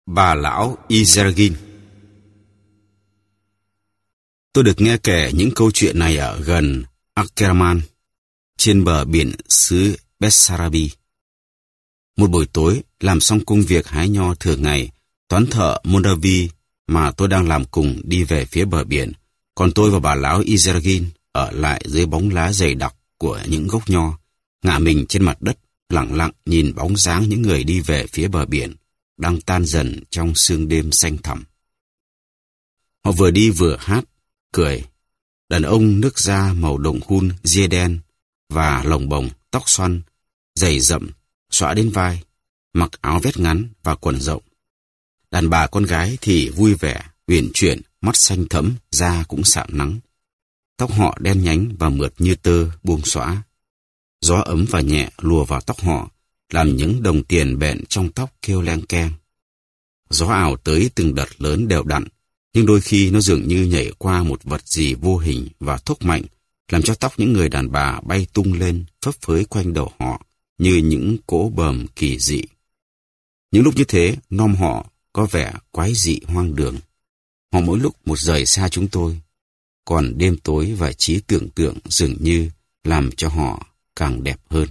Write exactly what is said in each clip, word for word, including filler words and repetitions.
Bà lão Izergin. Tôi được nghe kể những câu chuyện này ở gần Akerman, trên bờ biển xứ Bessarabia. Một buổi tối, làm xong công việc hái nho thường ngày, toán thợ Mondavi mà tôi đang làm cùng đi về phía bờ biển, còn tôi và bà lão Izergin ở lại dưới bóng lá dày đặc của những gốc nho, ngả mình trên mặt đất, lặng lặng nhìn bóng dáng những người đi về phía bờ biển, đang tan dần trong sương đêm xanh thẳm. Họ vừa đi vừa hát, cười. Đàn ông nước da màu đồng hun ria đen và lồng bồng, tóc xoăn, giày rậm, xõa đến vai, mặc áo vest ngắn và quần rộng. Đàn bà con gái thì vui vẻ, uyển chuyển, mắt xanh thẫm, da cũng sạm nắng. Tóc họ đen nhánh và mượt như tơ buông xõa. Gió ấm và nhẹ lùa vào tóc họ, làm những đồng tiền bện trong tóc kêu leng keng. Gió ảo tới từng đợt lớn đều đặn, nhưng đôi khi nó dường như nhảy qua một vật gì vô hình và thúc mạnh, làm cho tóc những người đàn bà bay tung lên, phấp phới quanh đầu họ như những cỗ bờm kỳ dị. Những lúc như thế, nom họ có vẻ quái dị hoang đường. Họ mỗi lúc một rời xa chúng tôi, còn đêm tối và trí tưởng tượng dường như làm cho họ càng đẹp hơn.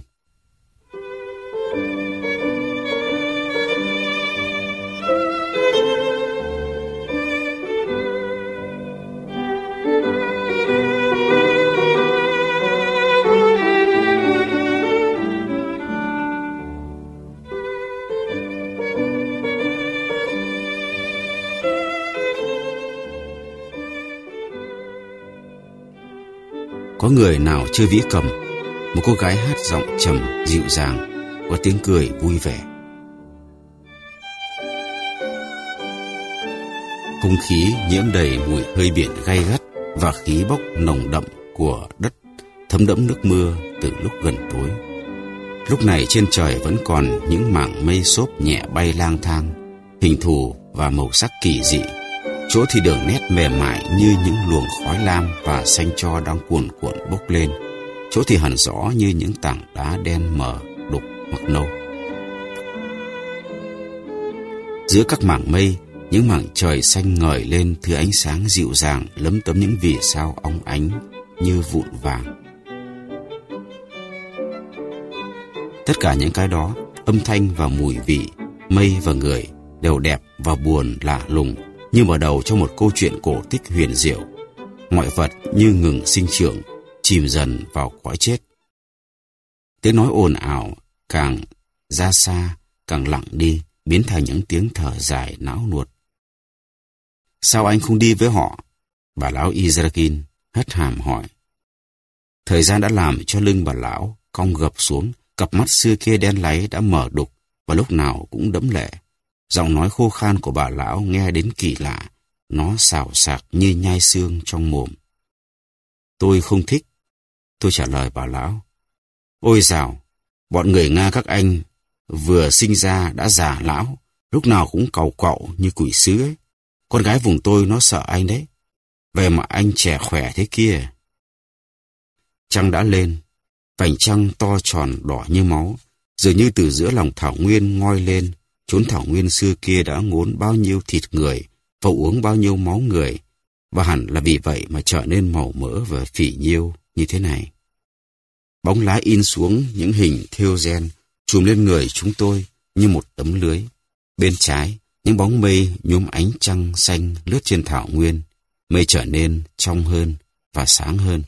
Có người nào chơi vĩ cầm, một cô gái hát giọng trầm dịu dàng, có tiếng cười vui vẻ. Không khí nhiễm đầy mùi hơi biển gay gắt và khí bốc nồng đậm của đất thấm đẫm nước mưa từ lúc gần tối. Lúc này trên trời vẫn còn những mảng mây xốp nhẹ bay lang thang, hình thù và màu sắc kỳ dị. Chỗ thì đường nét mềm mại như những luồng khói lam và xanh tro đang cuồn cuộn bốc lên. Chỗ thì hằn rõ như những tảng đá đen mờ, đục hoặc nâu. Giữa các mảng mây, những mảng trời xanh ngời lên thứ ánh sáng dịu dàng lấm tấm những vì sao óng ánh như vụn vàng. Tất cả những cái đó, âm thanh và mùi vị, mây và người đều đẹp và buồn lạ lùng, như mở đầu cho một câu chuyện cổ tích huyền diệu. Mọi vật như ngừng sinh trưởng, chìm dần vào cõi chết. Tiếng nói ồn ào càng ra xa, càng lặng đi, biến thành những tiếng thở dài não nuột. Sao anh không đi với họ? Bà lão Izergin hất hàm hỏi. Thời gian đã làm cho lưng bà lão cong gập xuống, cặp mắt xưa kia đen láy đã mở đục và lúc nào cũng đẫm lệ. Giọng nói khô khan của bà lão nghe đến kỳ lạ, nó xào xạc như nhai xương trong mồm. Tôi không thích, tôi trả lời bà lão. Ôi dào, bọn người Nga các anh vừa sinh ra đã già lão, lúc nào cũng càu cậu như quỷ sứ ấy. Con gái vùng tôi nó sợ anh đấy, vậy mà anh trẻ khỏe thế kia. Trăng đã lên, vành trăng to tròn đỏ như máu, dường như từ giữa lòng thảo nguyên ngoi lên. Chốn thảo nguyên xưa kia đã ngốn bao nhiêu thịt người và uống bao nhiêu máu người, và hẳn là vì vậy mà trở nên màu mỡ và phỉ nhiêu như thế này. Bóng lá in xuống những hình thêu ren trùm lên người chúng tôi như một tấm lưới. Bên trái, những bóng mây nhuốm ánh trăng xanh lướt trên thảo nguyên, mây trở nên trong hơn và sáng hơn.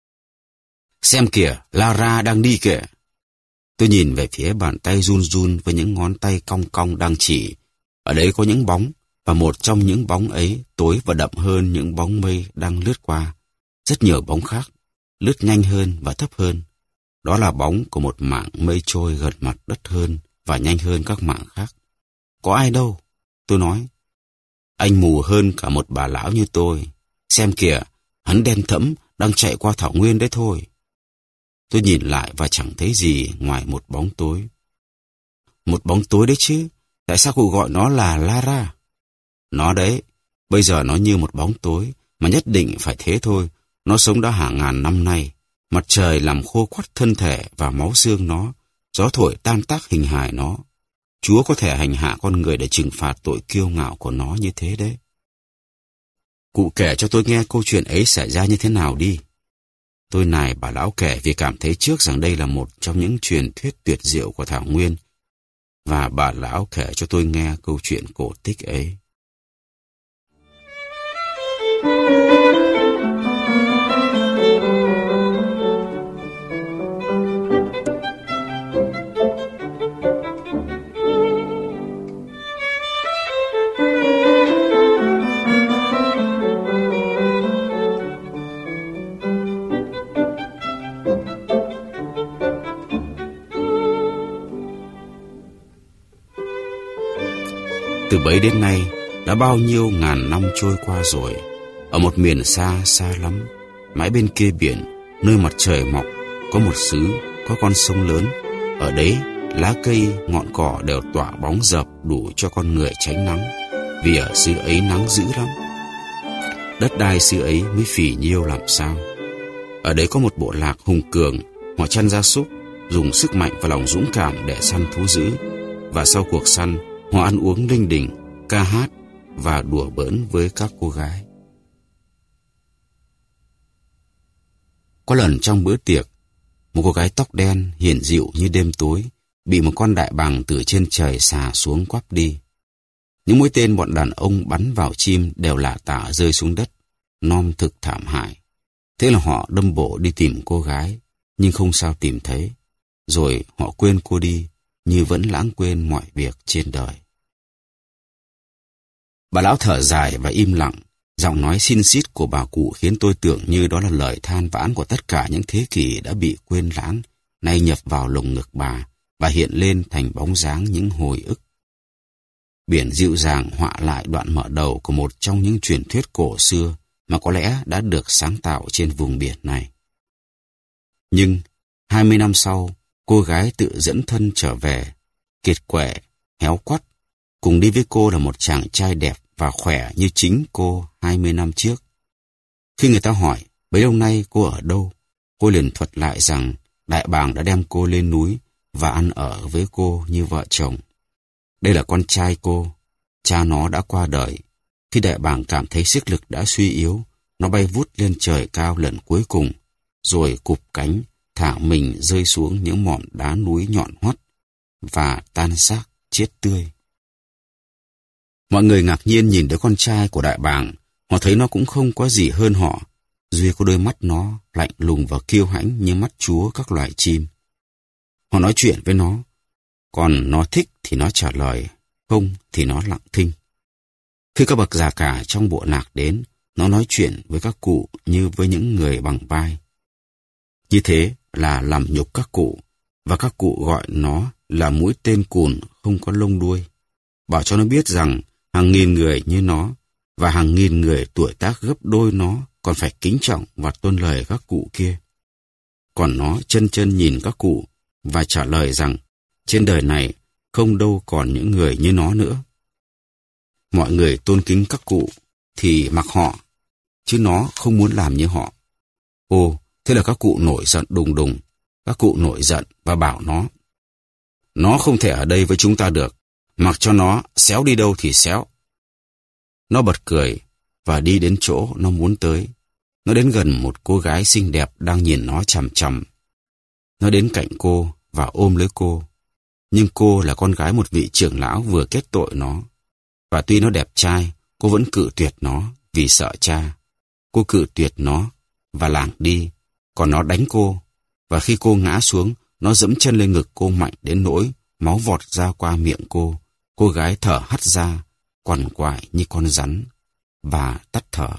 Xem kìa, Lara đang đi kìa. Tôi nhìn về phía bàn tay run run với những ngón tay cong cong đang chỉ. Ở đấy có những bóng, và một trong những bóng ấy tối và đậm hơn những bóng mây đang lướt qua. Rất nhiều bóng khác, lướt nhanh hơn và thấp hơn. Đó là bóng của một mảng mây trôi gần mặt đất hơn và nhanh hơn các mảng khác. Có ai đâu? Tôi nói. Anh mù hơn cả một bà lão như tôi. Xem kìa, hắn đen thẫm đang chạy qua thảo nguyên đấy thôi. Tôi nhìn lại và chẳng thấy gì ngoài một bóng tối. Một bóng tối đấy chứ, tại sao cô gọi nó là Lara? Nó đấy, bây giờ nó như một bóng tối, mà nhất định phải thế thôi. Nó sống đã hàng ngàn năm nay, mặt trời làm khô quắt thân thể và máu xương nó, gió thổi tan tác hình hài nó. Chúa có thể hành hạ con người để trừng phạt tội kiêu ngạo của nó như thế đấy. Cụ kể cho tôi nghe câu chuyện ấy xảy ra như thế nào đi. Tôi nài bà lão kể vì cảm thấy trước rằng đây là một trong những truyền thuyết tuyệt diệu của Thảo Nguyên. Và bà lão kể cho tôi nghe câu chuyện cổ tích ấy. Từ bấy đến nay, đã bao nhiêu ngàn năm trôi qua rồi. Ở một miền xa xa lắm, mãi bên kia biển, nơi mặt trời mọc, có một xứ, có con sông lớn. Ở đấy, lá cây, ngọn cỏ đều tỏa bóng rợp đủ cho con người tránh nắng, vì ở xứ ấy nắng dữ lắm. Đất đai xứ ấy mới phì nhiêu làm sao. Ở đấy có một bộ lạc hùng cường, họ chăn gia súc, dùng sức mạnh và lòng dũng cảm để săn thú dữ. Và sau cuộc săn, họ ăn uống linh đình, ca hát và đùa bỡn với các cô gái. Có lần trong bữa tiệc, một cô gái tóc đen hiền dịu như đêm tối bị một con đại bàng từ trên trời xà xuống quắp đi. Những mũi tên bọn đàn ông bắn vào chim đều lả tả rơi xuống đất, nom thực thảm hại. Thế là họ đâm bộ đi tìm cô gái, nhưng không sao tìm thấy. Rồi họ quên cô đi, như vẫn lãng quên mọi việc trên đời. Bà lão thở dài và im lặng. Giọng nói xin xít của bà cụ khiến tôi tưởng như đó là lời than vãn của tất cả những thế kỷ đã bị quên lãng, nay nhập vào lồng ngực bà và hiện lên thành bóng dáng những hồi ức. Biển dịu dàng họa lại đoạn mở đầu của một trong những truyền thuyết cổ xưa mà có lẽ đã được sáng tạo trên vùng biển này. Nhưng, hai mươi năm sau, cô gái tự dẫn thân trở về, kiệt quệ, héo quắt. Cùng đi với cô là một chàng trai đẹp và khỏe như chính cô hai mươi năm trước. Khi người ta hỏi, bấy lâu nay cô ở đâu, cô liền thuật lại rằng đại bàng đã đem cô lên núi và ăn ở với cô như vợ chồng. Đây là con trai cô, cha nó đã qua đời. Khi đại bàng cảm thấy sức lực đã suy yếu, nó bay vút lên trời cao lần cuối cùng, rồi cụp cánh, thả mình rơi xuống những mỏm đá núi nhọn hoắt và tan xác chết tươi. Mọi người ngạc nhiên nhìn đứa con trai của đại bàng, họ thấy nó cũng không có gì hơn họ, duy có đôi mắt nó lạnh lùng và kiêu hãnh như mắt chúa các loài chim. Họ nói chuyện với nó, còn nó thích thì nó trả lời, không thì nó lặng thinh. Khi các bậc già cả trong bộ lạc đến, nó nói chuyện với các cụ như với những người bằng vai. Như thế là làm nhục các cụ, và các cụ gọi nó là mũi tên cùn không có lông đuôi, bảo cho nó biết rằng hàng nghìn người như nó và hàng nghìn người tuổi tác gấp đôi nó còn phải kính trọng và tuân lời các cụ kia. Còn nó chân chân nhìn các cụ và trả lời rằng trên đời này không đâu còn những người như nó nữa. Mọi người tôn kính các cụ thì mặc họ, chứ nó không muốn làm như họ. Ồ, thế là các cụ nổi giận đùng đùng. Các cụ nổi giận và bảo nó, nó không thể ở đây với chúng ta được, mặc cho nó xéo đi đâu thì xéo. Nó bật cười và đi đến chỗ nó muốn tới. Nó đến gần một cô gái xinh đẹp đang nhìn nó chằm chằm. Nó đến cạnh cô và ôm lấy cô. Nhưng cô là con gái một vị trưởng lão vừa kết tội nó. Và tuy nó đẹp trai, cô vẫn cự tuyệt nó vì sợ cha. Cô cự tuyệt nó và lảng đi, còn nó đánh cô. Và khi cô ngã xuống, nó giẫm chân lên ngực cô mạnh đến nỗi máu vọt ra qua miệng cô. Cô gái thở hắt ra, quằn quại như con rắn, và tắt thở.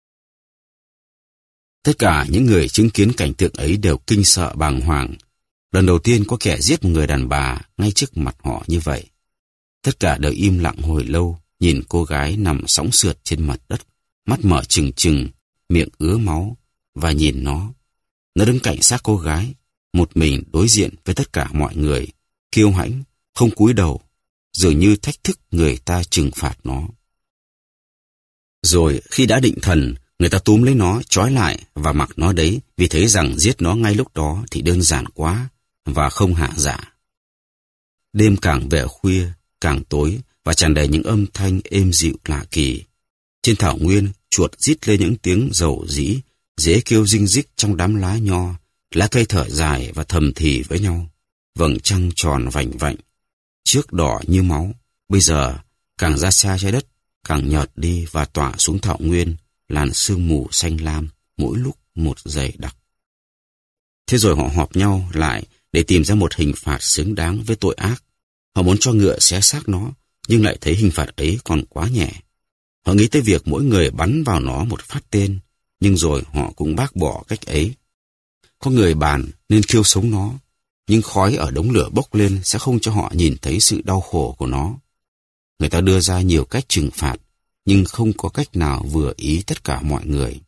Tất cả những người chứng kiến cảnh tượng ấy đều kinh sợ bàng hoàng. Lần đầu tiên có kẻ giết một người đàn bà ngay trước mặt họ như vậy. Tất cả đều im lặng hồi lâu, nhìn cô gái nằm sõng sượt trên mặt đất, mắt mở trừng trừng, miệng ứa máu, và nhìn nó. Nó đứng cạnh xác cô gái, một mình đối diện với tất cả mọi người, kiêu hãnh, không cúi đầu, dường như thách thức người ta trừng phạt nó. Rồi khi đã định thần, người ta túm lấy nó, trói lại và mặc nó đấy, vì thấy rằng giết nó ngay lúc đó thì đơn giản quá và không hạ dạ. Đêm càng về khuya, càng tối và tràn đầy những âm thanh êm dịu lạ kỳ. Trên thảo nguyên, chuột rít lên những tiếng rầu rĩ, dế kêu rinh rích trong đám lá nho, lá cây thở dài và thầm thì với nhau. Vầng trăng tròn vành vạnh, trước đỏ như máu, bây giờ càng ra xa trái đất, càng nhợt đi và tỏa xuống thảo nguyên, làn sương mù xanh lam, mỗi lúc một dày đặc. Thế rồi họ họp nhau lại để tìm ra một hình phạt xứng đáng với tội ác. Họ muốn cho ngựa xé xác nó, nhưng lại thấy hình phạt ấy còn quá nhẹ. Họ nghĩ tới việc mỗi người bắn vào nó một phát tên, nhưng rồi họ cũng bác bỏ cách ấy. Có người bàn nên thiêu sống nó, nhưng khói ở đống lửa bốc lên sẽ không cho họ nhìn thấy sự đau khổ của nó. Người ta đưa ra nhiều cách trừng phạt, nhưng không có cách nào vừa ý tất cả mọi người.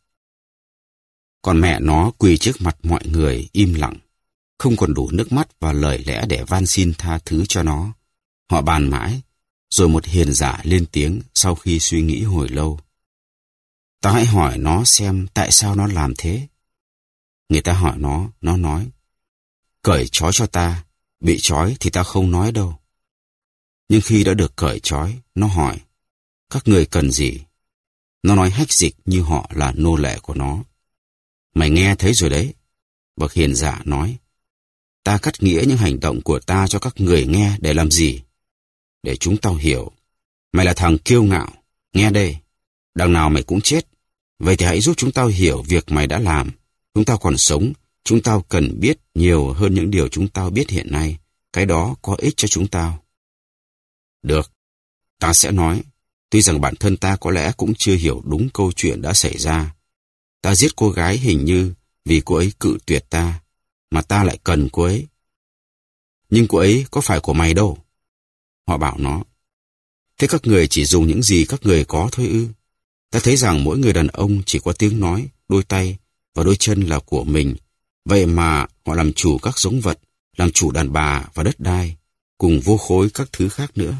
Còn mẹ nó quỳ trước mặt mọi người im lặng, không còn đủ nước mắt và lời lẽ để van xin tha thứ cho nó. Họ bàn mãi, rồi một hiền giả lên tiếng sau khi suy nghĩ hồi lâu. Ta hãy hỏi nó xem tại sao nó làm thế. Người ta hỏi nó, nó nói, cởi trói cho ta, bị trói thì ta không nói đâu. Nhưng khi đã được cởi trói, nó hỏi, các người cần gì? Nó nói hách dịch như họ là nô lệ của nó. Mày nghe thấy rồi đấy. Bậc hiền giả nói, ta cắt nghĩa những hành động của ta cho các người nghe để làm gì? Để chúng tao hiểu. Mày là thằng kiêu ngạo, nghe đây, đằng nào mày cũng chết. Vậy thì hãy giúp chúng tao hiểu việc mày đã làm. Chúng tao còn sống, chúng tao cần biết nhiều hơn những điều chúng tao biết hiện nay. Cái đó có ích cho chúng tao. Được, ta sẽ nói. Tuy rằng bản thân ta có lẽ cũng chưa hiểu đúng câu chuyện đã xảy ra. Ta giết cô gái hình như vì cô ấy cự tuyệt ta, mà ta lại cần cô ấy. Nhưng cô ấy có phải của mày đâu. Họ bảo nó, thế các người chỉ dùng những gì các người có thôi ư? Ta thấy rằng mỗi người đàn ông chỉ có tiếng nói, đôi tay và đôi chân là của mình. Vậy mà họ làm chủ các giống vật, làm chủ đàn bà và đất đai, cùng vô khối các thứ khác nữa.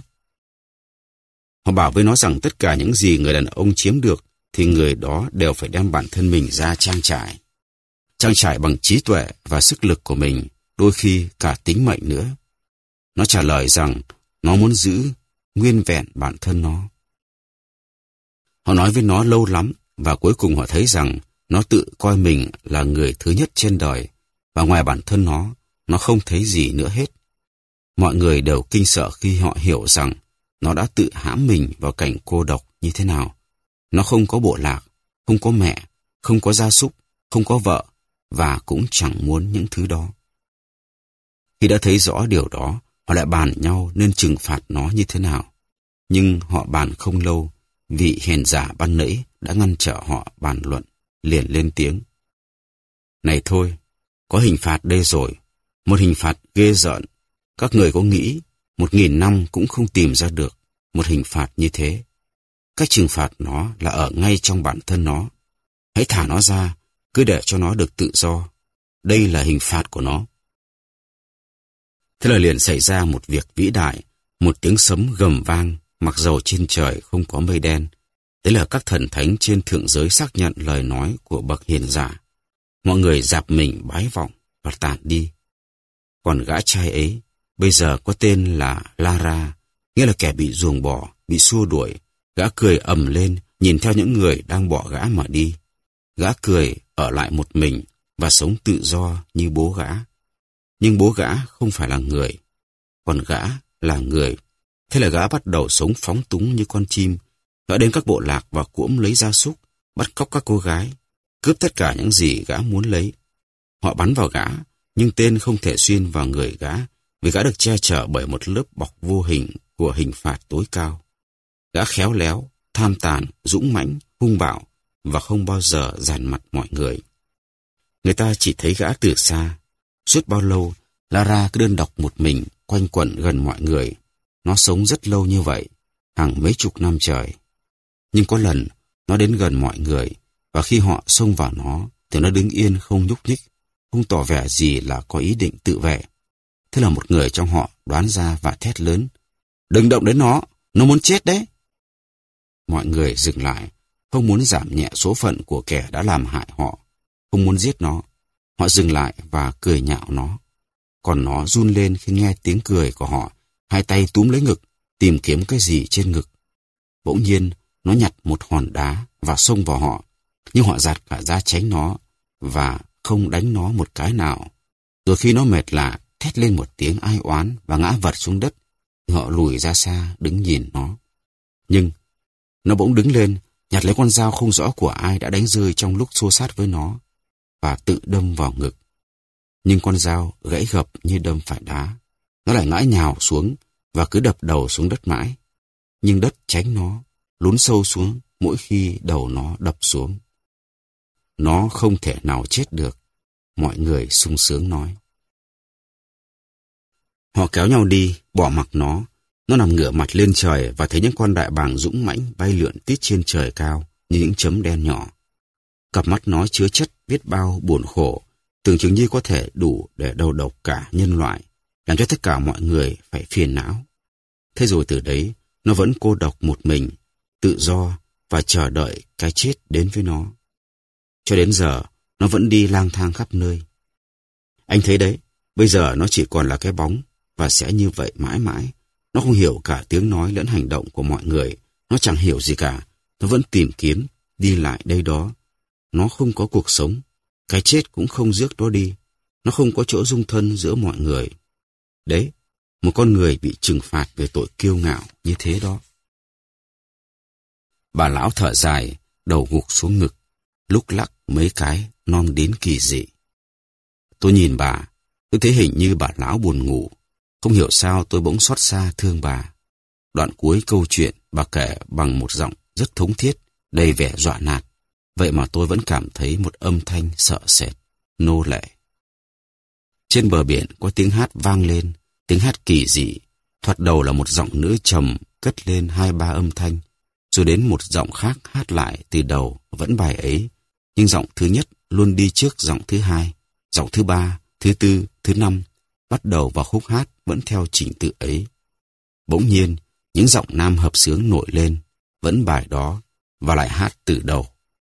Họ bảo với nó rằng tất cả những gì người đàn ông chiếm được thì người đó đều phải đem bản thân mình ra trang trải. Trang trải bằng trí tuệ và sức lực của mình, đôi khi cả tính mệnh nữa. Nó trả lời rằng nó muốn giữ nguyên vẹn bản thân nó. Họ nói với nó lâu lắm và cuối cùng họ thấy rằng nó tự coi mình là người thứ nhất trên đời và ngoài bản thân nó, nó không thấy gì nữa hết. Mọi người đều kinh sợ khi họ hiểu rằng nó đã tự hãm mình vào cảnh cô độc như thế nào. Nó không có bộ lạc, không có mẹ, không có gia súc, không có vợ và cũng chẳng muốn những thứ đó. Khi đã thấy rõ điều đó, họ lại bàn nhau nên trừng phạt nó như thế nào. Nhưng họ bàn không lâu, vị hiền giả ban nãy đã ngăn trở họ bàn luận, liền lên tiếng. Này thôi, có hình phạt đây rồi, một hình phạt ghê rợn. Các người có nghĩ một nghìn năm cũng không tìm ra được một hình phạt như thế. Cách trừng phạt nó là ở ngay trong bản thân nó. Hãy thả nó ra, cứ để cho nó được tự do. Đây là hình phạt của nó. Thế là liền xảy ra một việc vĩ đại, một tiếng sấm gầm vang, mặc dầu trên trời không có mây đen. Đấy là các thần thánh trên thượng giới xác nhận lời nói của bậc hiền giả. Mọi người dạp mình bái vọng và tản đi. Còn gã trai ấy, bây giờ có tên là Lara, nghĩa là kẻ bị ruồng bỏ, bị xua đuổi. Gã cười ầm lên, nhìn theo những người đang bỏ gã mà đi. Gã cười ở lại một mình và sống tự do như bố gã. Nhưng bố gã không phải là người, còn gã là người. Thế là gã bắt đầu sống phóng túng như con chim. Gã đến các bộ lạc và cuỗm lấy gia súc, bắt cóc các cô gái, cướp tất cả những gì gã muốn lấy. Họ bắn vào gã, nhưng tên không thể xuyên vào người gã, vì gã được che chở bởi một lớp bọc vô hình của hình phạt tối cao. Gã khéo léo, tham tàn, dũng mãnh, hung bạo và không bao giờ dàn mặt mọi người. Người ta chỉ thấy gã từ xa. Suốt bao lâu, Lara cứ đơn độc một mình, quanh quẩn gần mọi người. Nó sống rất lâu như vậy, hàng mấy chục năm trời. Nhưng có lần, nó đến gần mọi người, và khi họ xông vào nó, thì nó đứng yên không nhúc nhích, không tỏ vẻ gì là có ý định tự vệ. Thế là một người trong họ đoán ra và thét lớn. Đừng động đến nó, nó muốn chết đấy. Mọi người dừng lại, không muốn giảm nhẹ số phận của kẻ đã làm hại họ, không muốn giết nó. Họ dừng lại và cười nhạo nó. Còn nó run lên khi nghe tiếng cười của họ hai tay túm lấy ngực, tìm kiếm cái gì trên ngực. Bỗng nhiên, nó nhặt một hòn đá và xông vào họ, nhưng họ giạt cả ra tránh nó và không đánh nó một cái nào. Rồi khi nó mệt lạ, thét lên một tiếng ai oán và ngã vật xuống đất, họ lùi ra xa đứng nhìn nó. Nhưng nó bỗng đứng lên, nhặt lấy con dao không rõ của ai đã đánh rơi trong lúc xô sát với nó và tự đâm vào ngực. Nhưng con dao gãy gập như đâm phải đá. Nó lại ngã nhào xuống và cứ đập đầu xuống đất mãi. Nhưng đất tránh nó, lún sâu xuống mỗi khi đầu nó đập xuống. Nó không thể nào chết được, mọi người sung sướng nói. Họ kéo nhau đi, bỏ mặc nó. Nó nằm ngửa mặt lên trời và thấy những con đại bàng dũng mãnh bay lượn tít trên trời cao như những chấm đen nhỏ. Cặp mắt nó chứa chất biết bao buồn khổ, tưởng chừng như có thể đủ để đầu độc cả nhân loại, làm cho tất cả mọi người phải phiền não. Thế rồi từ đấy, nó vẫn cô độc một mình, tự do và chờ đợi cái chết đến với nó. Cho đến giờ, nó vẫn đi lang thang khắp nơi. Anh thấy đấy, bây giờ nó chỉ còn là cái bóng và sẽ như vậy mãi mãi. Nó không hiểu cả tiếng nói lẫn hành động của mọi người. Nó chẳng hiểu gì cả. Nó vẫn tìm kiếm, đi lại đây đó. Nó không có cuộc sống. Cái chết cũng không rước nó đi. Nó không có chỗ dung thân giữa mọi người. Đấy, một con người bị trừng phạt về tội kiêu ngạo như thế đó. Bà lão thở dài, đầu gục xuống ngực, lúc lắc mấy cái non đến kỳ dị. Tôi nhìn bà, tôi thấy hình như bà lão buồn ngủ. Không hiểu sao tôi bỗng xót xa thương bà. Đoạn cuối câu chuyện bà kể bằng một giọng rất thống thiết, đầy vẻ dọa nạt. Vậy mà tôi vẫn cảm thấy một âm thanh sợ sệt, nô lệ. Trên bờ biển có tiếng hát vang lên, tiếng hát kỳ dị. Thoạt đầu là một giọng nữ trầm cất lên hai ba âm thanh, rồi đến một giọng khác hát lại từ đầu vẫn bài ấy. Nhưng giọng thứ nhất luôn đi trước giọng thứ hai, giọng thứ ba, thứ tư, thứ năm. Bắt đầu vào khúc hát vẫn theo trình tự ấy. Bỗng nhiên, những giọng nam hợp xướng nổi lên, vẫn bài đó, và lại hát từ đầu.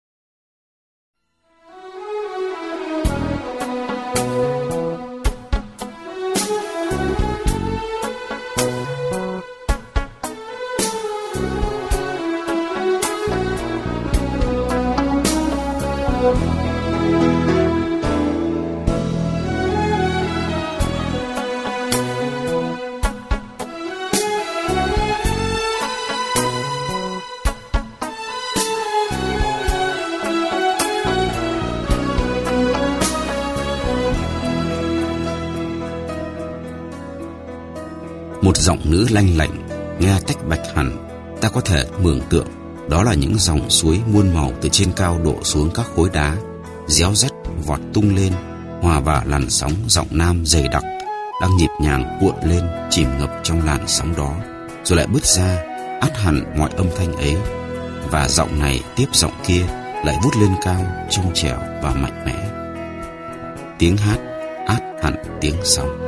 Một giọng nữ lanh lảnh, nghe tách bạch hẳn, ta có thể mường tượng đó là những dòng suối muôn màu từ trên cao đổ xuống các khối đá, réo rắt vọt tung lên, hòa vào làn sóng giọng nam dày đặc, đang nhịp nhàng cuộn lên chìm ngập trong làn sóng đó, rồi lại bứt ra, át hẳn mọi âm thanh ấy, và giọng này tiếp giọng kia lại vút lên cao, trong trẻo và mạnh mẽ. Tiếng hát át hẳn tiếng sóng.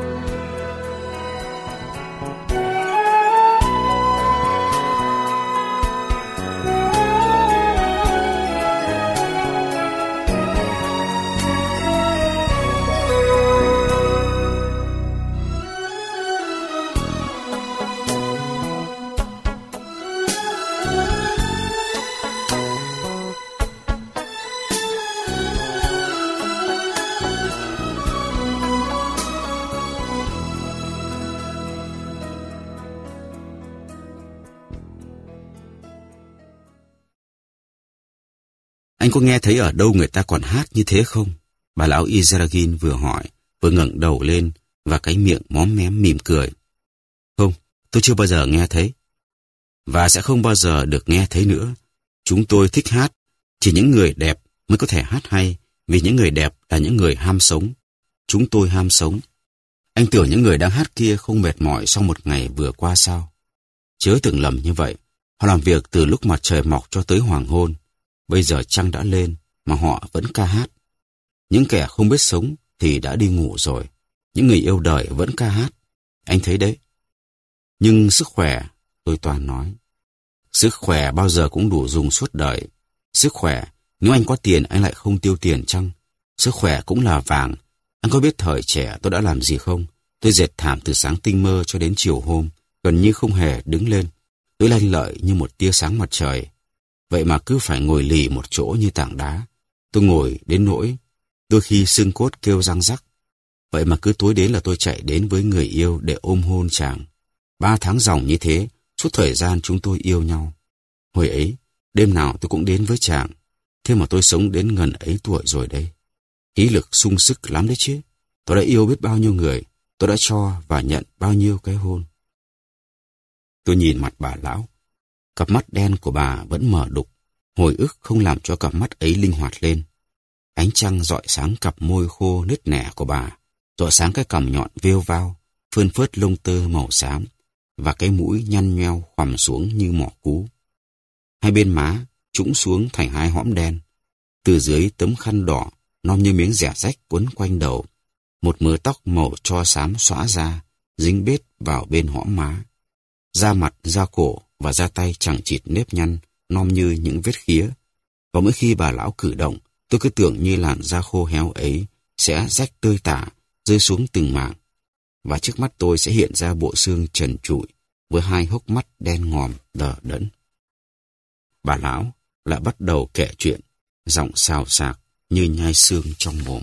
Anh có nghe thấy ở đâu người ta còn hát như thế không? Bà lão Izaragin vừa hỏi, vừa ngẩng đầu lên và cái miệng móm mém mỉm cười. Không, tôi chưa bao giờ nghe thấy. Và sẽ không bao giờ được nghe thấy nữa. Chúng tôi thích hát. Chỉ những người đẹp mới có thể hát hay, vì những người đẹp là những người ham sống. Chúng tôi ham sống. Anh tưởng những người đang hát kia không mệt mỏi sau một ngày vừa qua sao? Chớ tưởng lầm như vậy. Họ làm việc từ lúc mặt trời mọc cho tới hoàng hôn. Bây giờ trăng đã lên mà họ vẫn ca hát. Những kẻ không biết sống thì đã đi ngủ rồi. Những người yêu đời vẫn ca hát. Anh thấy đấy. Nhưng sức khỏe, tôi toàn nói. Sức khỏe bao giờ cũng đủ dùng suốt đời. Sức khỏe, nếu anh có tiền anh lại không tiêu tiền chăng? Sức khỏe cũng là vàng. Anh có biết thời trẻ tôi đã làm gì không? Tôi dệt thảm từ sáng tinh mơ cho đến chiều hôm. gần như không hề đứng lên. Tôi lanh lợi như một tia sáng mặt trời. Vậy mà cứ phải ngồi lì một chỗ như tảng đá. Tôi ngồi đến nỗi đôi khi xương cốt kêu răng rắc. Vậy mà cứ tối đến là tôi chạy đến với người yêu để ôm hôn chàng. Ba tháng ròng như thế, suốt thời gian chúng tôi yêu nhau. Hồi ấy, đêm nào tôi cũng đến với chàng. Thế mà tôi sống đến gần ấy tuổi rồi đây. Khí lực sung sức lắm đấy chứ. Tôi đã yêu biết bao nhiêu người. Tôi đã cho và nhận bao nhiêu cái hôn. Tôi nhìn mặt bà lão. Cặp mắt đen của bà vẫn mở đục. Hồi ức không làm cho cặp mắt ấy linh hoạt lên. Ánh trăng rọi sáng cặp môi khô nứt nẻ của bà, rọi sáng cái cằm nhọn vêu vao, phơn phớt lông tơ màu xám, và cái mũi nhăn nheo khoằm xuống như mỏ cú. Hai bên má trũng xuống thành hai hõm đen. Từ dưới tấm khăn đỏ, non như miếng dẻ rách quấn quanh đầu, một mớ tóc màu tro xám xõa ra, dính bết vào bên hõm má. Da mặt, da cổ và da tay chẳng chịt nếp nhăn, nom như những vết khía. Và mỗi khi bà lão cử động, tôi cứ tưởng như làn da khô héo ấy sẽ rách tơi tả, rơi xuống từng mảng. Và trước mắt tôi sẽ hiện ra bộ xương trần trụi với hai hốc mắt đen ngòm đờ đẫn. Bà lão lại bắt đầu kể chuyện, giọng xào xạc như nhai xương trong mồm.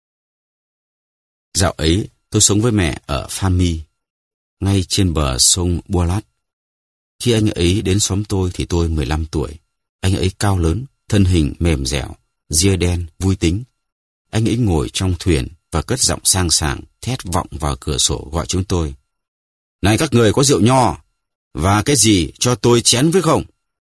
Dạo ấy, tôi sống với mẹ ở Phami, ngay trên bờ sông Bualat. Khi anh ấy đến xóm tôi thì tôi mười lăm tuổi. Anh ấy cao lớn, thân hình mềm dẻo, ria đen, vui tính. Anh ấy ngồi trong thuyền và cất giọng sang sảng, thét vọng vào cửa sổ gọi chúng tôi. Này các người có rượu nho, và cái gì cho tôi chén với không?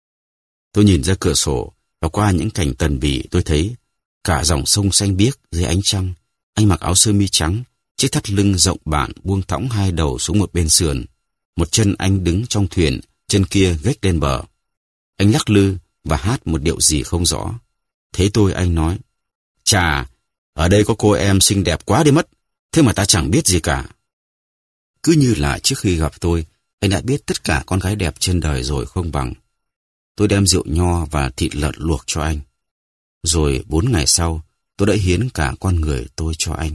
Tôi nhìn ra cửa sổ, và qua những cảnh tần bỉ tôi thấy cả dòng sông xanh biếc dưới ánh trăng. Anh mặc áo sơ mi trắng, chiếc thắt lưng rộng bản buông thõng hai đầu xuống một bên sườn. Một chân anh đứng trong thuyền, chân kia gếch lên bờ. Anh lắc lư và hát một điệu gì không rõ. Thế tôi anh nói, chà, ở đây có cô em xinh đẹp quá đi mất, thế mà ta chẳng biết gì cả. Cứ như là trước khi gặp tôi, anh đã biết tất cả con gái đẹp trên đời rồi không bằng. Tôi đem rượu nho và thịt lợn luộc cho anh. Rồi bốn ngày sau, tôi đã hiến cả con người tôi cho anh.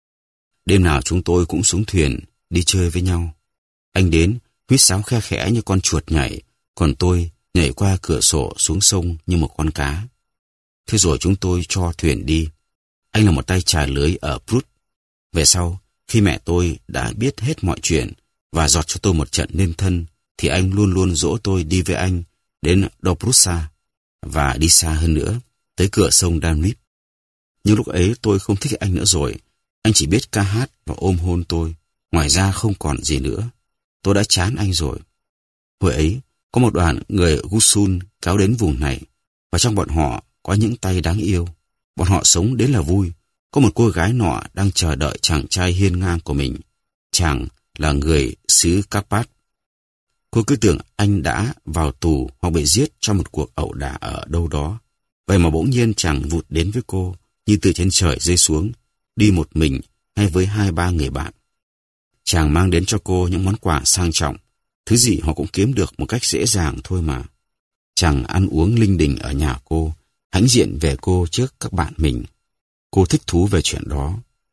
Đêm nào chúng tôi cũng xuống thuyền, đi chơi với nhau. Anh đến, huýt sáo khe khẽ như con chuột nhảy, còn tôi nhảy qua cửa sổ xuống sông như một con cá. Thế rồi chúng tôi cho thuyền đi. Anh là một tay chài lưới ở Prut. Về sau, khi mẹ tôi đã biết hết mọi chuyện và giọt cho tôi một trận nên thân, thì anh luôn luôn dỗ tôi đi với anh đến Dobrusa và đi xa hơn nữa, tới cửa sông Danube. Nhưng lúc ấy tôi không thích anh nữa rồi. Anh chỉ biết ca hát và ôm hôn tôi. Ngoài ra không còn gì nữa. Tôi đã chán anh rồi. Hồi ấy, có một đoàn người Gusun kéo đến vùng này, và trong bọn họ có những tay đáng yêu. Bọn họ sống đến là vui. Có một cô gái nọ đang chờ đợi chàng trai hiên ngang của mình. Chàng là người xứ Karpat. Cô cứ tưởng anh đã vào tù hoặc bị giết trong một cuộc ẩu đả ở đâu đó. Vậy mà bỗng nhiên chàng vụt đến với cô, như từ trên trời rơi xuống, đi một mình hay với hai ba người bạn. Chàng mang đến cho cô những món quà sang trọng, thứ gì họ cũng kiếm được một cách dễ dàng thôi mà. Chàng ăn uống linh đình ở nhà cô, hãnh diện về cô trước các bạn mình. Cô thích thú về chuyện đó.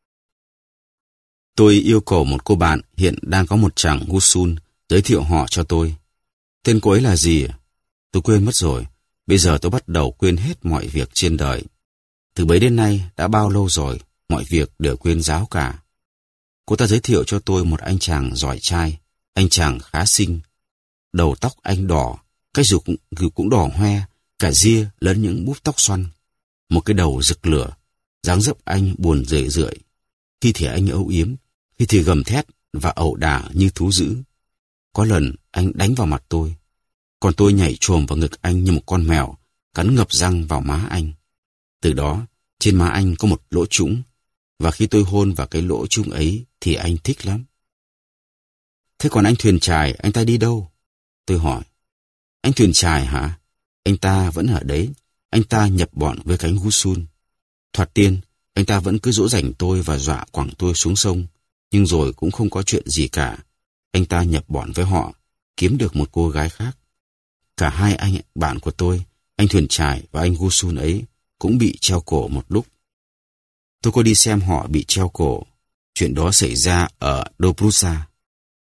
Tôi yêu cầu một cô bạn hiện đang có một chàng Gusun giới thiệu họ cho tôi. Tên cô ấy là gì? Tôi quên mất rồi. Bây giờ tôi bắt đầu quên hết mọi việc trên đời. Từ bấy đến nay đã bao lâu rồi, mọi việc đều quên ráo cả. Cô ta giới thiệu cho tôi một anh chàng giỏi trai. Anh chàng khá xinh. Đầu tóc anh đỏ, cái rụt cũng, cũng đỏ hoe, cả ria lẫn những búp tóc xoăn. Một cái đầu rực lửa, dáng dấp anh buồn rười rượi. Khi thì anh âu yếm, khi thì gầm thét và ẩu đả như thú dữ. Có lần anh đánh vào mặt tôi, còn tôi nhảy chồm vào ngực anh như một con mèo, cắn ngập răng vào má anh. Từ đó, trên má anh có một lỗ trũng, và khi tôi hôn vào cái lỗ trũng ấy thì anh thích lắm. Thế còn anh thuyền chài, anh ta đi đâu? Tôi hỏi. Anh thuyền chài hả? Anh ta vẫn ở đấy, anh ta nhập bọn với cánh Gusun. Thoạt tiên, anh ta vẫn cứ dỗ dành tôi và dọa quẳng tôi xuống sông, nhưng rồi cũng không có chuyện gì cả. Anh ta nhập bọn với họ, kiếm được một cô gái khác. Cả hai anh bạn của tôi, anh thuyền chài và anh Gusun ấy, cũng bị treo cổ một lúc. Tôi có đi xem họ bị treo cổ. Chuyện đó xảy ra ở Dobrusa.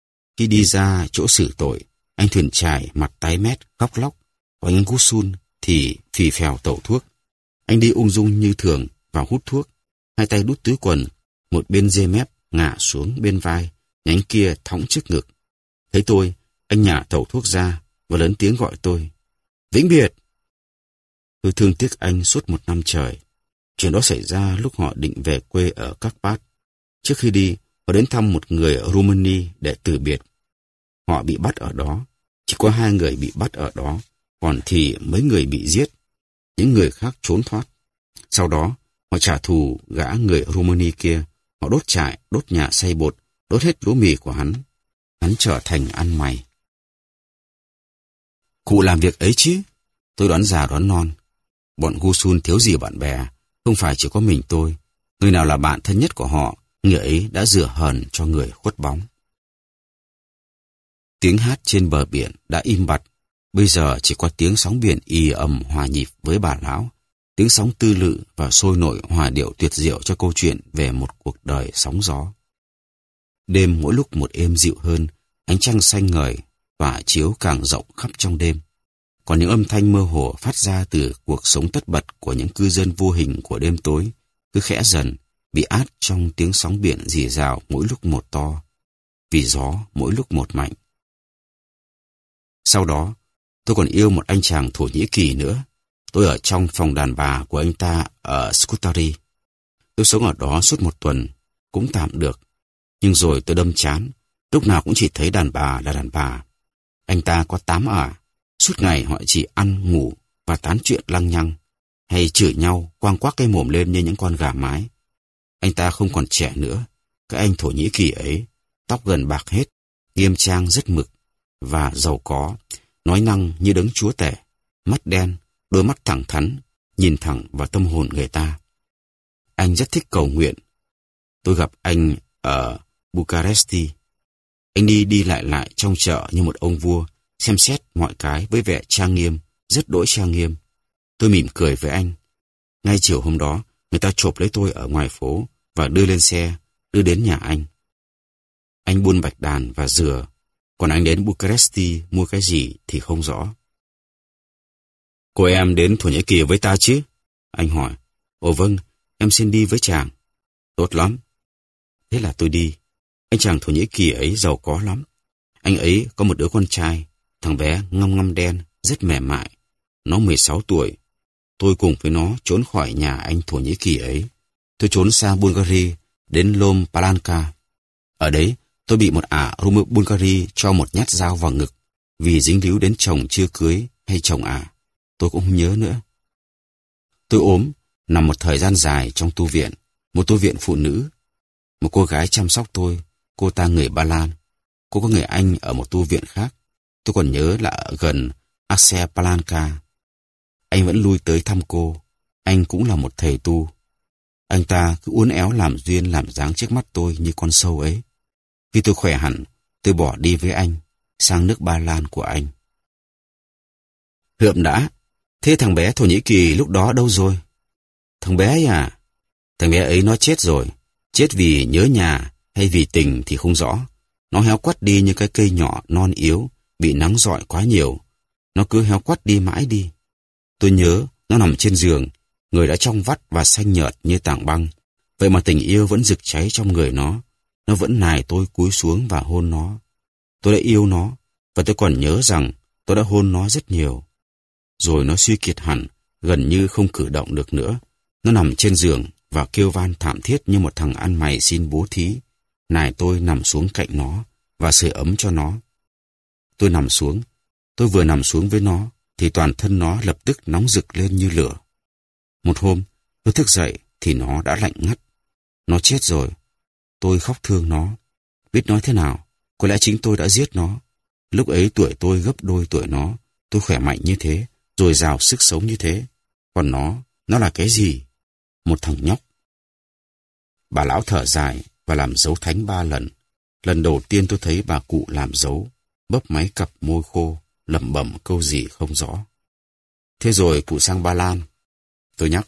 Khi đi ra chỗ xử tội, anh thuyền trải mặt tái mét, khóc lóc, còn anh Gusun thì phì phèo tẩu thuốc. Anh đi ung dung như thường và hút thuốc, hai tay đút túi quần, một bên dê mép ngả xuống bên vai, nhánh kia thõng trước ngực. Thấy tôi, anh nhả tẩu thuốc ra và lớn tiếng gọi tôi. Vĩnh Biệt! Tôi thương tiếc anh suốt một năm trời. Chuyện đó xảy ra lúc họ định về quê ở Carpat. Trước khi đi, họ đến thăm một người ở Rumani để từ biệt. Họ bị bắt ở đó. Chỉ có hai người bị bắt ở đó, còn thì mấy người bị giết. Những người khác trốn thoát. Sau đó, họ trả thù gã người Rumani kia. Họ đốt trại, đốt nhà xay bột, đốt hết lúa mì của hắn. Hắn trở thành ăn mày. Cụ làm việc ấy chứ? Tôi đoán già đoán non. Bọn Gusun thiếu gì bạn bè, không phải chỉ có mình tôi. Người nào là bạn thân nhất của họ, người ấy đã rửa hờn cho người khuất bóng. Tiếng hát trên bờ biển đã im bặt. Bây giờ chỉ có tiếng sóng biển ì ầm hòa nhịp với bà lão. Tiếng sóng tư lự và sôi nổi hòa điệu tuyệt diệu cho câu chuyện về một cuộc đời sóng gió. Đêm mỗi lúc một êm dịu hơn, ánh trăng xanh ngời, tỏa chiếu càng rộng khắp trong đêm. Còn những âm thanh mơ hồ phát ra từ cuộc sống tất bật của những cư dân vô hình của đêm tối, cứ khẽ dần, bị át trong tiếng sóng biển rì rào mỗi lúc một to, vì gió mỗi lúc một mạnh. Sau đó, tôi còn yêu một anh chàng Thổ Nhĩ Kỳ nữa. Tôi ở trong phòng đàn bà của anh ta ở Scutari. Tôi sống ở đó suốt một tuần, cũng tạm được. Nhưng rồi tôi đâm chán, lúc nào cũng chỉ thấy đàn bà là đàn bà. Anh ta có tám ả, suốt ngày họ chỉ ăn, ngủ và tán chuyện lăng nhăng, hay chửi nhau, quang quác cái mồm lên như những con gà mái. Anh ta không còn trẻ nữa, cái anh Thổ Nhĩ Kỳ ấy, tóc gần bạc hết, nghiêm trang rất mực và giàu có, nói năng như đấng chúa tể, mắt đen, đôi mắt thẳng thắn, nhìn thẳng vào tâm hồn người ta. Anh rất thích cầu nguyện. Tôi gặp anh ở Bucharesti. Anh đi đi lại lại trong chợ như một ông vua, xem xét mọi cái với vẻ trang nghiêm, rất đỗi trang nghiêm. Tôi mỉm cười với anh. Ngay chiều hôm đó, người ta chộp lấy tôi ở ngoài phố và đưa lên xe, đưa đến nhà anh. Anh buôn bạch đàn và dừa, còn anh đến Bucharesti mua cái gì thì không rõ. Cô em đến Thổ Nhĩ Kỳ với ta chứ? Anh hỏi. Ồ vâng, em xin đi với chàng. Tốt lắm. Thế là tôi đi. Anh chàng Thổ Nhĩ Kỳ ấy giàu có lắm. Anh ấy có một đứa con trai, thằng bé ngăm ngăm đen, rất mềm mại. Nó mười sáu tuổi. Tôi cùng với nó trốn khỏi nhà anh Thổ Nhĩ Kỳ ấy. Tôi trốn sang Bulgaria, đến Lom Palanka. Ở đấy, tôi bị một ả Roma Bulgaria cho một nhát dao vào ngực, vì dính líu đến chồng chưa cưới hay chồng ả. Tôi cũng không nhớ nữa. Tôi ốm, nằm một thời gian dài trong tu viện, một tu viện phụ nữ. Một cô gái chăm sóc tôi, cô ta người Ba Lan. Cô có người Anh ở một tu viện khác. Tôi còn nhớ là ở gần Axe Palanka. Anh vẫn lui tới thăm cô. Anh cũng là một thầy tu. Anh ta cứ uốn éo làm duyên làm dáng trước mắt tôi như con sâu ấy. Khi tôi khỏe hẳn, tôi bỏ đi với anh, sang nước Ba Lan của anh. Hượm đã, thế thằng bé Thổ Nhĩ Kỳ lúc đó đâu rồi? Thằng bé ấy à? Thằng bé ấy nó chết rồi. Chết vì nhớ nhà hay vì tình thì không rõ. Nó héo quắt đi như cái cây nhỏ non yếu, bị nắng rọi quá nhiều. Nó cứ héo quắt đi mãi đi. Tôi nhớ nó nằm trên giường, người đã trong vắt và xanh nhợt như tảng băng. Vậy mà tình yêu vẫn rực cháy trong người nó. Nó vẫn nài tôi cúi xuống và hôn nó. Tôi đã yêu nó, và tôi còn nhớ rằng tôi đã hôn nó rất nhiều. Rồi nó suy kiệt hẳn, gần như không cử động được nữa. Nó nằm trên giường và kêu van thảm thiết như một thằng ăn mày xin bố thí. Nài tôi nằm xuống cạnh nó và sưởi ấm cho nó. Tôi nằm xuống. Tôi vừa nằm xuống với nó thì toàn thân nó lập tức nóng rực lên như lửa. Một hôm, tôi thức dậy thì nó đã lạnh ngắt. Nó chết rồi. Tôi khóc thương nó. Biết nói thế nào, có lẽ chính tôi đã giết nó. Lúc ấy tuổi tôi gấp đôi tuổi nó. Tôi khỏe mạnh như thế, dồi dào sức sống như thế. Còn nó, nó là cái gì? Một thằng nhóc. Bà lão thở dài và làm dấu thánh ba lần. Lần đầu tiên tôi thấy bà cụ làm dấu, bấp máy cặp môi khô, lẩm bẩm câu gì không rõ. Thế rồi cụ sang Ba Lan. Tôi nhắc.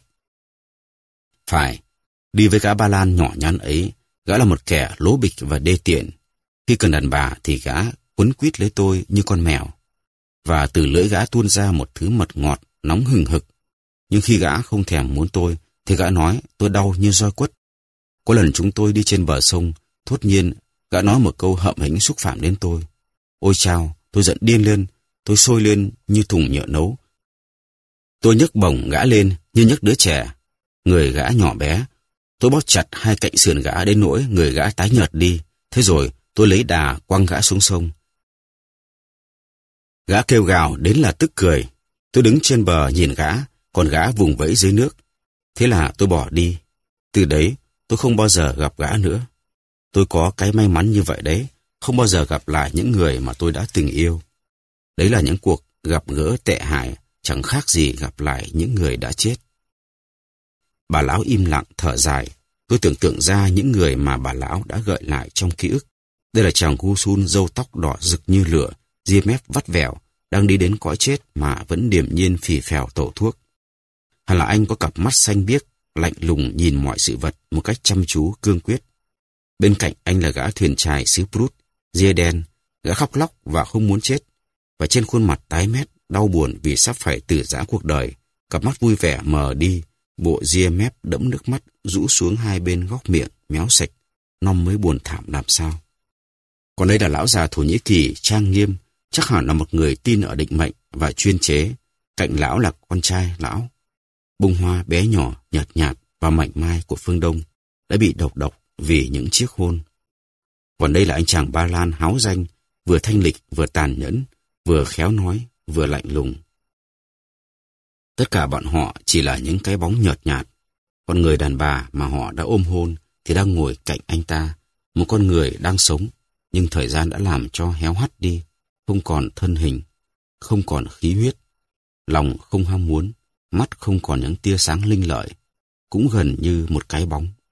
Phải, đi với gã Ba Lan nhỏ nhắn ấy, gã là một kẻ lố bịch và đê tiện. Khi cần đàn bà thì gã quấn quýt lấy tôi như con mèo. Và từ lưỡi gã tuôn ra một thứ mật ngọt, nóng hừng hực. Nhưng khi gã không thèm muốn tôi, thì gã nói tôi đau như roi quất. Có lần chúng tôi đi trên bờ sông, thốt nhiên, gã nói một câu hậm hĩnh xúc phạm đến tôi. Ôi chao, tôi giận điên lên, tôi sôi lên như thùng nhựa nấu. Tôi nhấc bổng gã lên như nhấc đứa trẻ. Người gã nhỏ bé, tôi bóp chặt hai cạnh sườn gã đến nỗi người gã tái nhợt đi. Thế rồi tôi lấy đà quăng gã xuống sông. Gã kêu gào đến là tức cười. Tôi đứng trên bờ nhìn gã, còn gã vùng vẫy dưới nước. Thế là tôi bỏ đi. Từ đấy tôi không bao giờ gặp gã nữa. Tôi có cái may mắn như vậy đấy, không bao giờ gặp lại những người mà tôi đã từng yêu. Đấy là những cuộc gặp gỡ tệ hại, chẳng khác gì gặp lại những người đã chết. Bà lão im lặng thở dài. Tôi tưởng tượng ra những người mà bà lão đã gợi lại trong ký ức. Đây là chàng gu sun râu tóc đỏ rực như lửa, ria mép vắt vẻo, đang đi đến cõi chết mà vẫn điềm nhiên phì phèo tổ thuốc. Hay là anh có cặp mắt xanh biếc, lạnh lùng nhìn mọi sự vật một cách chăm chú, cương quyết. Bên cạnh anh là gã thuyền chài xứ Prut, ria đen, gã khóc lóc và không muốn chết. Và trên khuôn mặt tái mét, đau buồn vì sắp phải từ giã cuộc đời, cặp mắt vui vẻ mờ đi, bộ ria mép đẫm nước mắt rũ xuống hai bên góc miệng, méo sạch, Nom mới buồn thảm làm sao. Còn đây là lão già Thổ Nhĩ Kỳ trang nghiêm, chắc hẳn là một người tin ở định mệnh và chuyên chế. Cạnh lão là con trai lão, bông hoa bé nhỏ, nhợt nhạt và mảnh mai của phương Đông, đã bị độc độc vì những chiếc hôn. Còn đây là anh chàng Ba Lan háo danh, vừa thanh lịch, vừa tàn nhẫn, vừa khéo nói, vừa lạnh lùng. Tất cả bọn họ chỉ là những cái bóng nhợt nhạt. Còn người đàn bà mà họ đã ôm hôn thì đang ngồi cạnh anh ta, một con người đang sống, nhưng thời gian đã làm cho héo hắt đi, không còn thân hình, không còn khí huyết, lòng không ham muốn, mắt không còn những tia sáng linh lợi, cũng gần như một cái bóng.